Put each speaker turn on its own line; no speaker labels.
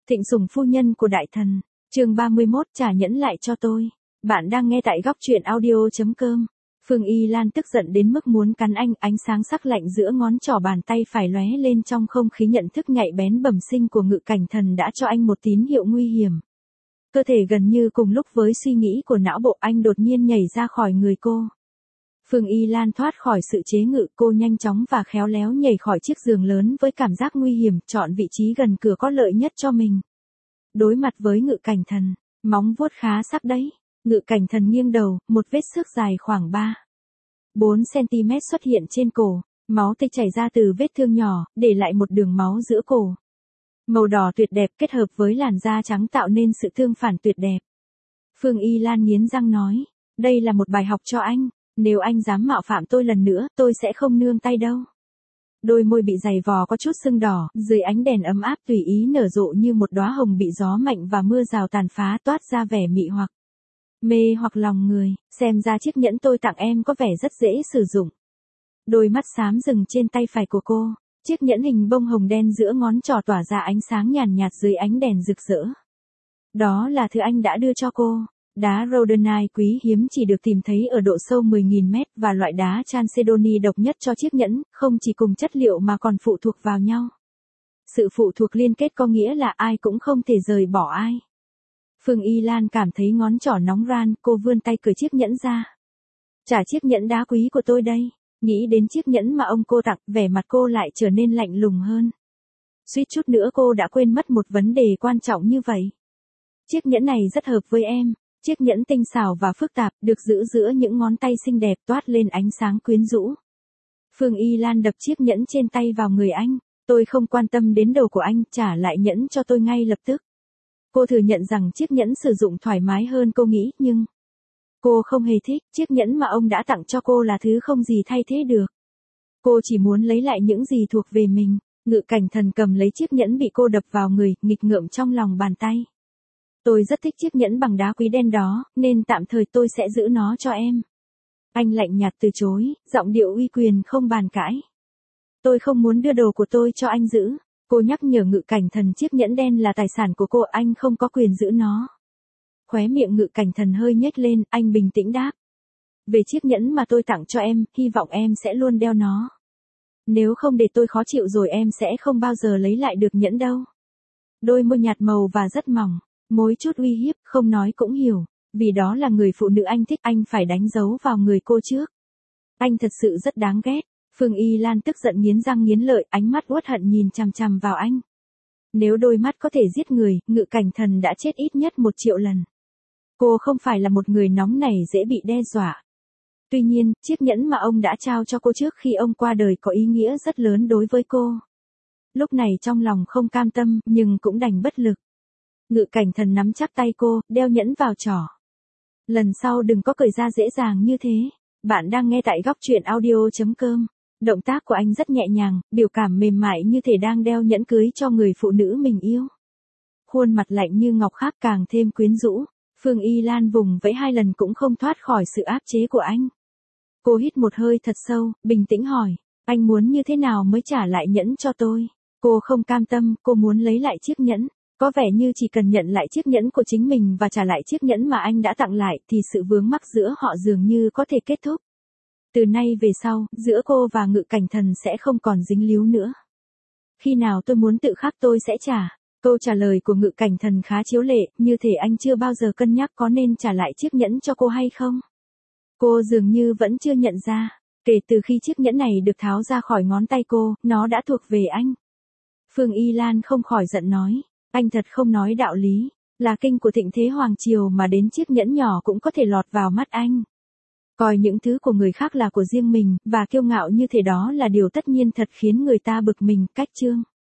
Thịnh sủng phu nhân của đại thần. Chương 31, trả nhẫn lại cho tôi. Bạn đang nghe tại góc truyện audio.com. Phương Y Lan tức giận đến mức muốn cắn anh, ánh sáng sắc lạnh giữa ngón trỏ bàn tay phải lóe lên trong không khí, nhận thức nhạy bén bẩm sinh của Ngự Cảnh Thần đã cho anh một tín hiệu nguy hiểm. Cơ thể gần như cùng lúc với suy nghĩ của não bộ, anh đột nhiên nhảy ra khỏi người cô. Phương Y Lan thoát khỏi sự chế ngự, cô nhanh chóng và khéo léo nhảy khỏi chiếc giường lớn với cảm giác nguy hiểm, chọn vị trí gần cửa có lợi nhất cho mình. Đối mặt với Ngự Cảnh Thần, móng vuốt khá sắc đấy. Ngự Cảnh Thần nghiêng đầu, một vết xước dài khoảng 3-4 cm xuất hiện trên cổ, máu tươi chảy ra từ vết thương nhỏ, để lại một đường máu giữa cổ. Màu đỏ tuyệt đẹp kết hợp với làn da trắng tạo nên sự tương phản tuyệt đẹp. Phương Y Lan nghiến răng nói, đây là một bài học cho anh, nếu anh dám mạo phạm tôi lần nữa, tôi sẽ không nương tay đâu. Đôi môi bị dày vò có chút sưng đỏ, dưới ánh đèn ấm áp tùy ý nở rộ như một đóa hồng bị gió mạnh và mưa rào tàn phá, toát ra vẻ mị hoặc mê hoặc lòng người. Xem ra chiếc nhẫn tôi tặng em có vẻ rất dễ sử dụng. Đôi mắt xám dừng trên tay phải của cô, chiếc nhẫn hình bông hồng đen giữa ngón trỏ tỏa ra ánh sáng nhàn nhạt dưới ánh đèn rực rỡ. Đó là thứ anh đã đưa cho cô. Đá rhodonite quý hiếm chỉ được tìm thấy ở độ sâu 10.000 mét, và loại đá chalcedony độc nhất cho chiếc nhẫn, không chỉ cùng chất liệu mà còn phụ thuộc vào nhau. Sự phụ thuộc liên kết có nghĩa là ai cũng không thể rời bỏ ai. Phương Y Lan cảm thấy ngón trỏ nóng ran, cô vươn tay cởi chiếc nhẫn ra. Trả chiếc nhẫn đá quý của tôi đây. Nghĩ đến chiếc nhẫn mà ông cô tặng, vẻ mặt cô lại trở nên lạnh lùng hơn. Suýt chút nữa cô đã quên mất một vấn đề quan trọng như vậy. Chiếc nhẫn này rất hợp với em. Chiếc nhẫn tinh xảo và phức tạp, được giữ giữa những ngón tay xinh đẹp, toát lên ánh sáng quyến rũ. Phương Y Lan đập chiếc nhẫn trên tay vào người anh. Tôi không quan tâm đến đầu của anh, trả lại nhẫn cho tôi ngay lập tức. Cô thừa nhận rằng chiếc nhẫn sử dụng thoải mái hơn cô nghĩ, nhưng cô không hề thích. Chiếc nhẫn mà ông đã tặng cho cô là thứ không gì thay thế được. Cô chỉ muốn lấy lại những gì thuộc về mình. Ngự Cảnh Thần cầm lấy chiếc nhẫn bị cô đập vào người, nghịch ngợm trong lòng bàn tay. Tôi rất thích chiếc nhẫn bằng đá quý đen đó, nên tạm thời tôi sẽ giữ nó cho em. Anh lạnh nhạt từ chối, giọng điệu uy quyền không bàn cãi. Tôi không muốn đưa đồ của tôi cho anh giữ. Cô nhắc nhở Ngự Cảnh Thần chiếc nhẫn đen là tài sản của cô, anh không có quyền giữ nó. Khóe miệng Ngự Cảnh Thần hơi nhếch lên, anh bình tĩnh đáp. Về chiếc nhẫn mà tôi tặng cho em, hy vọng em sẽ luôn đeo nó. Nếu không để tôi khó chịu rồi em sẽ không bao giờ lấy lại được nhẫn đâu. Đôi môi nhạt màu và rất mỏng. Mối chút uy hiếp, không nói cũng hiểu. Vì đó là người phụ nữ anh thích, anh phải đánh dấu vào người cô trước. Anh thật sự rất đáng ghét. Phương Y Lan tức giận nghiến răng nghiến lợi, ánh mắt uất hận nhìn chằm chằm vào anh. Nếu đôi mắt có thể giết người, Ngự Cảnh Thần đã chết ít nhất 1 triệu lần. Cô không phải là một người nóng nảy dễ bị đe dọa. Tuy nhiên, chiếc nhẫn mà ông đã trao cho cô trước khi ông qua đời có ý nghĩa rất lớn đối với cô. Lúc này trong lòng không cam tâm, nhưng cũng đành bất lực. Ngự Cảnh Thần nắm chắc tay cô, đeo nhẫn vào trỏ. Lần sau đừng có cởi ra dễ dàng như thế. Bạn đang nghe tại góc truyện audio.com. Động tác của anh rất nhẹ nhàng, biểu cảm mềm mại như thể đang đeo nhẫn cưới cho người phụ nữ mình yêu. Khuôn mặt lạnh như ngọc khác càng thêm quyến rũ. Phương Y Lan vùng vẫy 2 lần cũng không thoát khỏi sự áp chế của anh. Cô hít một hơi thật sâu, bình tĩnh hỏi, anh muốn như thế nào mới trả lại nhẫn cho tôi? Cô không cam tâm, cô muốn lấy lại chiếc nhẫn. Có vẻ như chỉ cần nhận lại chiếc nhẫn của chính mình và trả lại chiếc nhẫn mà anh đã tặng lại thì sự vướng mắc giữa họ dường như có thể kết thúc. Từ nay về sau, giữa cô và Ngự Cảnh Thần sẽ không còn dính líu nữa. Khi nào tôi muốn tự khắc tôi sẽ trả. Câu trả lời của Ngự Cảnh Thần khá chiếu lệ, như thể anh chưa bao giờ cân nhắc có nên trả lại chiếc nhẫn cho cô hay không. Cô dường như vẫn chưa nhận ra. Kể từ khi chiếc nhẫn này được tháo ra khỏi ngón tay cô, nó đã thuộc về anh. Phương Y Lan không khỏi giận nói. Anh thật không nói đạo lý. Là kinh của thịnh thế hoàng triều mà đến chiếc nhẫn nhỏ cũng có thể lọt vào mắt anh. Coi những thứ của người khác là của riêng mình, và kiêu ngạo như thế đó là điều tất nhiên thật khiến người ta bực mình. Cách chương